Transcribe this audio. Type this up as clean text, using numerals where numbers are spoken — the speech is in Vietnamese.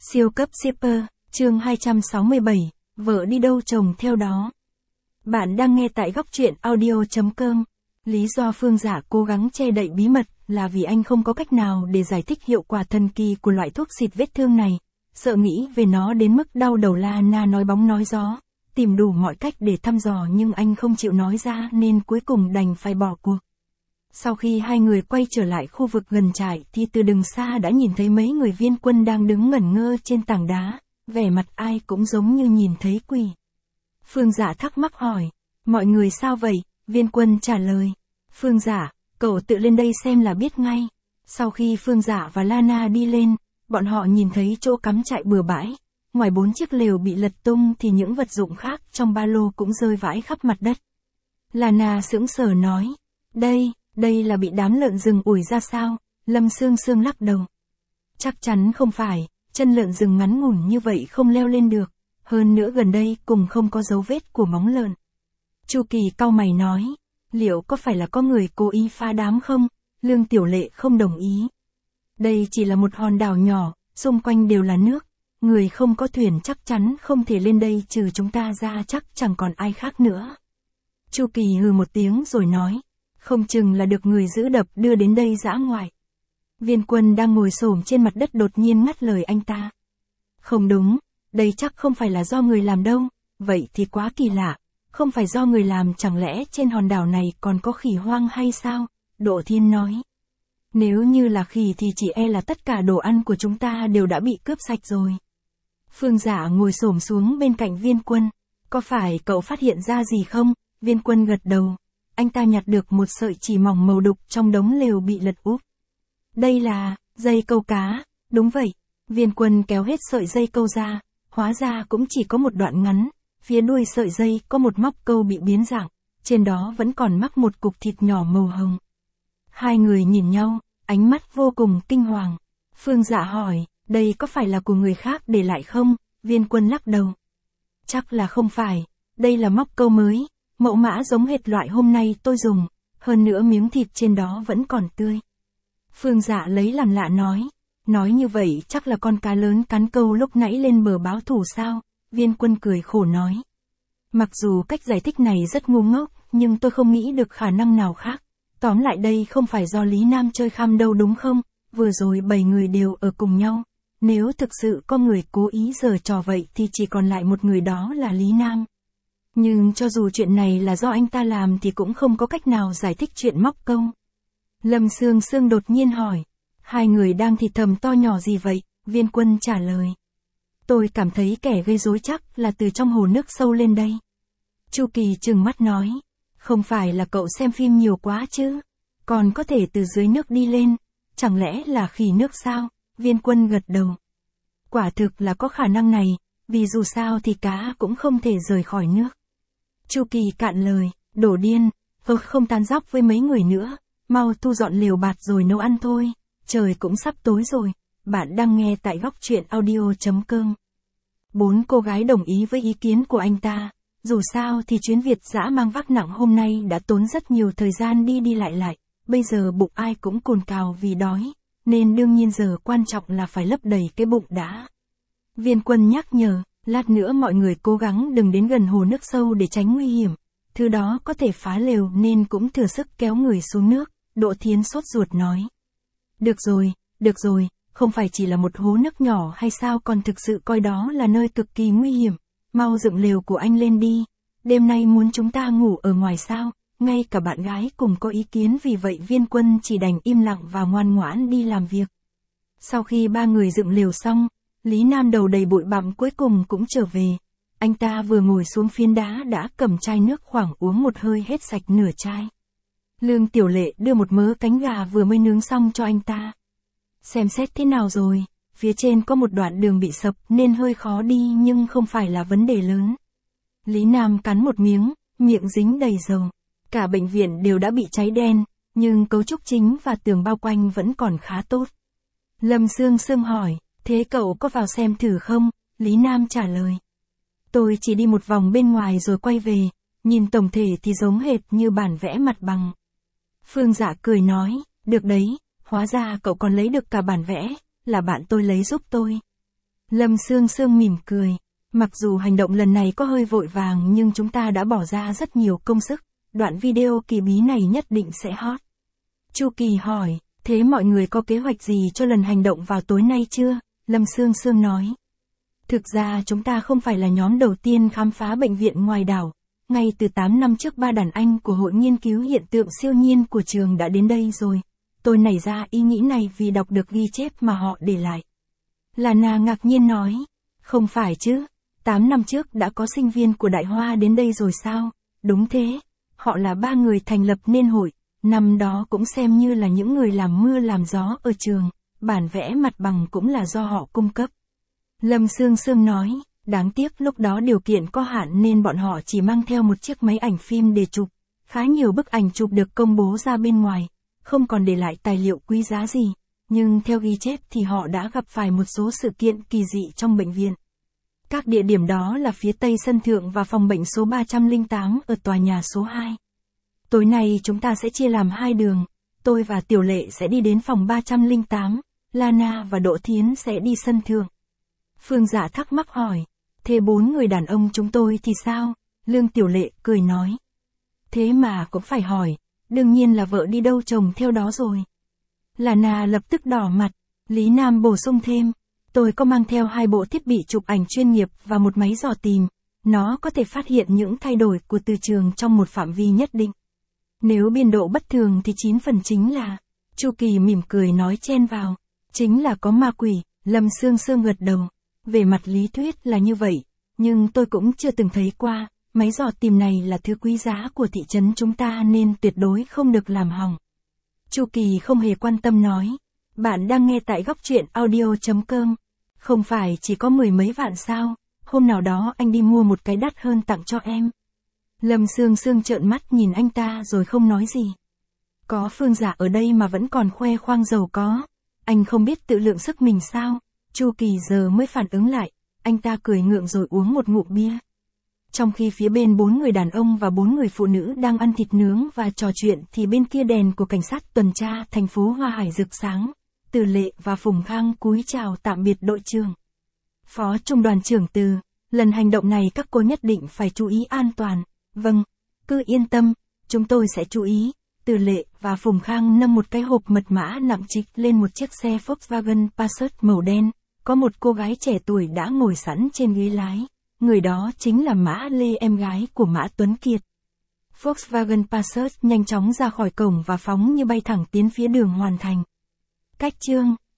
Siêu cấp shipper, chương 267, vợ đi đâu chồng theo đó. Bạn đang nghe tại góc truyện audio.com. Lý do Phương Dạ cố gắng che đậy bí mật là vì anh không có cách nào để giải thích hiệu quả thần kỳ của loại thuốc xịt vết thương này. Sợ nghĩ về nó đến mức đau đầu, Lana nói bóng nói gió, tìm đủ mọi cách để thăm dò nhưng anh không chịu nói ra nên cuối cùng đành phải bỏ cuộc. Sau khi hai người quay trở lại khu vực gần trại thì từ đằng xa đã nhìn thấy mấy người viên quân đang đứng ngẩn ngơ trên tảng đá, vẻ mặt ai cũng giống như nhìn thấy quỷ. Phương Dạ thắc mắc hỏi, mọi người sao vậy? Viên quân trả lời, Phương Dạ, cậu tự lên đây xem là biết ngay. Sau khi Phương Dạ và Lana đi lên, bọn họ nhìn thấy chỗ cắm trại bừa bãi, ngoài 4 chiếc lều bị lật tung thì những vật dụng khác trong ba lô cũng rơi vãi khắp mặt đất. Lana sững sờ nói, đây là bị đám lợn rừng ủi ra sao? Lâm Sương Sương lắc đầu. Chắc chắn không phải, chân lợn rừng ngắn ngủn như vậy không leo lên được, hơn nữa gần đây cùng không có dấu vết của móng lợn. Chu Kỳ cau mày nói, liệu có phải là có người cố ý phá đám không? Lương Tiểu Lệ không đồng ý. Đây chỉ là một hòn đảo nhỏ, xung quanh đều là nước, người không có thuyền chắc chắn không thể lên đây trừ chúng ta ra, chắc chẳng còn ai khác nữa. Chu Kỳ hừ một tiếng rồi nói, không chừng là được người giữ đập đưa đến đây dã ngoại. Viên quân đang ngồi xổm trên mặt đất đột nhiên ngắt lời anh ta. Không đúng, đây chắc không phải là do người làm đâu, vậy thì quá kỳ lạ, không phải do người làm chẳng lẽ trên hòn đảo này còn có khỉ hoang hay sao? Đỗ Thiên nói. Nếu như là khỉ thì chỉ e là tất cả đồ ăn của chúng ta đều đã bị cướp sạch rồi. Phương Dạ ngồi xổm xuống bên cạnh viên quân. Có phải cậu phát hiện ra gì không? Viên quân gật đầu. Anh ta nhặt được một sợi chỉ mỏng màu đục trong đống lều bị lật úp. Đây là dây câu cá, đúng vậy. Viên quân kéo hết sợi dây câu ra, hóa ra cũng chỉ có một đoạn ngắn, phía đuôi sợi dây có một móc câu bị biến dạng, trên đó vẫn còn mắc một cục thịt nhỏ màu hồng. Hai người nhìn nhau, ánh mắt vô cùng kinh hoàng. Phương Dạ hỏi, đây có phải là của người khác để lại không? Viên quân lắc đầu. Chắc là không phải, đây là móc câu mới. Mẫu mã giống hệt loại hôm nay tôi dùng, hơn nữa miếng thịt trên đó vẫn còn tươi. Phương Dạ lấy làm lạ nói như vậy chắc là con cá lớn cắn câu lúc nãy lên bờ báo thù sao? Viên quân cười khổ nói. Mặc dù cách giải thích này rất ngu ngốc, nhưng tôi không nghĩ được khả năng nào khác. Tóm lại đây không phải do Lý Nam chơi khăm đâu đúng không? Vừa rồi 7 người đều ở cùng nhau. Nếu thực sự có người cố ý giở trò vậy thì chỉ còn lại một người, đó là Lý Nam. Nhưng cho dù chuyện này là do anh ta làm thì cũng không có cách nào giải thích chuyện móc câu. Lâm Sương Sương đột nhiên hỏi, hai người đang thì thầm to nhỏ gì vậy? Viên quân trả lời, tôi cảm thấy kẻ gây rối chắc là từ trong hồ nước sâu lên đây. Chu Kỳ trừng mắt nói, không phải là cậu xem phim nhiều quá chứ? Còn có thể từ dưới nước đi lên, chẳng lẽ là khỉ nước sao? Viên quân gật đầu. Quả thực là có khả năng này, vì dù sao thì cá cũng không thể rời khỏi nước. Chu Kỳ cạn lời, đổ điên, không tán dóc với mấy người nữa, mau thu dọn lều bạt rồi nấu ăn thôi, trời cũng sắp tối rồi. Bạn đang nghe tại góc truyện audio.com. 4 cô gái đồng ý với ý kiến của anh ta, dù sao thì chuyến Việt dã mang vác nặng hôm nay đã tốn rất nhiều thời gian đi lại, bây giờ bụng ai cũng cồn cào vì đói, nên đương nhiên giờ quan trọng là phải lấp đầy cái bụng đã. Viên quân nhắc nhở, lát nữa mọi người cố gắng đừng đến gần hồ nước sâu để tránh nguy hiểm, thứ đó có thể phá lều nên cũng thừa sức kéo người xuống nước. Đỗ Thiến sốt ruột nói. Được rồi, không phải chỉ là một hố nước nhỏ hay sao, còn thực sự coi đó là nơi cực kỳ nguy hiểm, mau dựng lều của anh lên đi, đêm nay muốn chúng ta ngủ ở ngoài sao? Ngay cả bạn gái cùng có ý kiến, vì vậy viên quân chỉ đành im lặng và ngoan ngoãn đi làm việc. Sau khi ba người dựng lều xong, Lý Nam đầu đầy bụi bặm cuối cùng cũng trở về. Anh ta vừa ngồi xuống phiến đá đã cầm chai nước khoảng uống một hơi hết sạch nửa chai. Lương Tiểu Lệ đưa một mớ cánh gà vừa mới nướng xong cho anh ta. Xem xét thế nào rồi? Phía trên có một đoạn đường bị sập nên hơi khó đi nhưng không phải là vấn đề lớn. Lý Nam cắn một miếng, miệng dính đầy dầu. Cả bệnh viện đều đã bị cháy đen, nhưng cấu trúc chính và tường bao quanh vẫn còn khá tốt. Lâm Sương Sương hỏi, thế cậu có vào xem thử không? Lý Nam trả lời. Tôi chỉ đi một vòng bên ngoài rồi quay về, nhìn tổng thể thì giống hệt như bản vẽ mặt bằng. Phương Dạ cười nói, được đấy, hóa ra cậu còn lấy được cả bản vẽ, là bạn tôi lấy giúp tôi. Lâm Sương Sương mỉm cười. Mặc dù hành động lần này có hơi vội vàng nhưng chúng ta đã bỏ ra rất nhiều công sức. Đoạn video kỳ bí này nhất định sẽ hot. Chu Kỳ hỏi, thế mọi người có kế hoạch gì cho lần hành động vào tối nay chưa? Lâm Sương Sương nói. Thực ra chúng ta không phải là nhóm đầu tiên khám phá bệnh viện ngoài đảo. Ngay từ 8 năm trước ba đàn anh của Hội Nghiên cứu Hiện tượng Siêu nhiên của trường đã đến đây rồi. Tôi nảy ra ý nghĩ này vì đọc được ghi chép mà họ để lại. Lana ngạc nhiên nói. Không phải chứ, 8 năm trước đã có sinh viên của Đại Hoa đến đây rồi sao? Đúng thế, họ là 3 người thành lập nên hội. Năm đó cũng xem như là những người làm mưa làm gió ở trường. Bản vẽ mặt bằng cũng là do họ cung cấp. Lâm Sương Sương nói, đáng tiếc lúc đó điều kiện có hạn nên bọn họ chỉ mang theo một chiếc máy ảnh phim để chụp. Khá nhiều bức ảnh chụp được công bố ra bên ngoài, không còn để lại tài liệu quý giá gì. Nhưng theo ghi chép thì họ đã gặp phải một số sự kiện kỳ dị trong bệnh viện. Các địa điểm đó là phía tây sân thượng và phòng bệnh số 308 ở tòa nhà số 2. Tối nay chúng ta sẽ chia làm 2 đường. Tôi và Tiểu Lệ sẽ đi đến phòng 308, Lana và Đỗ Thiến sẽ đi sân thượng. Phương Dạ thắc mắc hỏi, thế 4 người đàn ông chúng tôi thì sao? Lương Tiểu Lệ cười nói. Thế mà cũng phải hỏi, đương nhiên là vợ đi đâu chồng theo đó rồi. Lana lập tức đỏ mặt, Lý Nam bổ sung thêm, tôi có mang theo 2 bộ thiết bị chụp ảnh chuyên nghiệp và một máy dò tìm, nó có thể phát hiện những thay đổi của từ trường trong một phạm vi nhất định. Nếu biên độ bất thường thì 9 phần chính là, Chu Kỳ mỉm cười nói chen vào, chính là có ma quỷ. Lâm Sương Sương gật đầu. Về mặt lý thuyết là như vậy, nhưng tôi cũng chưa từng thấy qua, máy dò tìm này là thứ quý giá của thị trấn chúng ta nên tuyệt đối không được làm hỏng. Chu Kỳ không hề quan tâm nói, bạn đang nghe tại góc truyện audio.com, không phải chỉ có 10 mấy vạn sao, hôm nào đó anh đi mua một cái đắt hơn tặng cho em. Lâm Sương Sương trợn mắt nhìn anh ta rồi không nói gì. Có Phương Dạ ở đây mà vẫn còn khoe khoang giàu có, anh không biết tự lượng sức mình sao? Chu Kỳ giờ mới phản ứng lại, anh ta cười ngượng rồi uống một ngụm bia. Trong khi phía bên 4 người đàn ông và 4 người phụ nữ đang ăn thịt nướng và trò chuyện thì bên kia đèn của cảnh sát tuần tra thành phố Hoa Hải rực sáng. Từ Lệ và Phùng Khang cúi chào tạm biệt đội trưởng. Phó Trung đoàn trưởng Từ, lần hành động này các cô nhất định phải chú ý an toàn. Vâng, cứ yên tâm, chúng tôi sẽ chú ý. Từ Lệ và Phùng Khang nâng một cái hộp mật mã nặng trịch lên một chiếc xe Volkswagen Passat màu đen. Có một cô gái trẻ tuổi đã ngồi sẵn trên ghế lái. Người đó chính là Mã Lê, em gái của Mã Tuấn Kiệt. Volkswagen Passat nhanh chóng ra khỏi cổng và phóng như bay thẳng tiến phía đường Hoàn Thành. Cách chương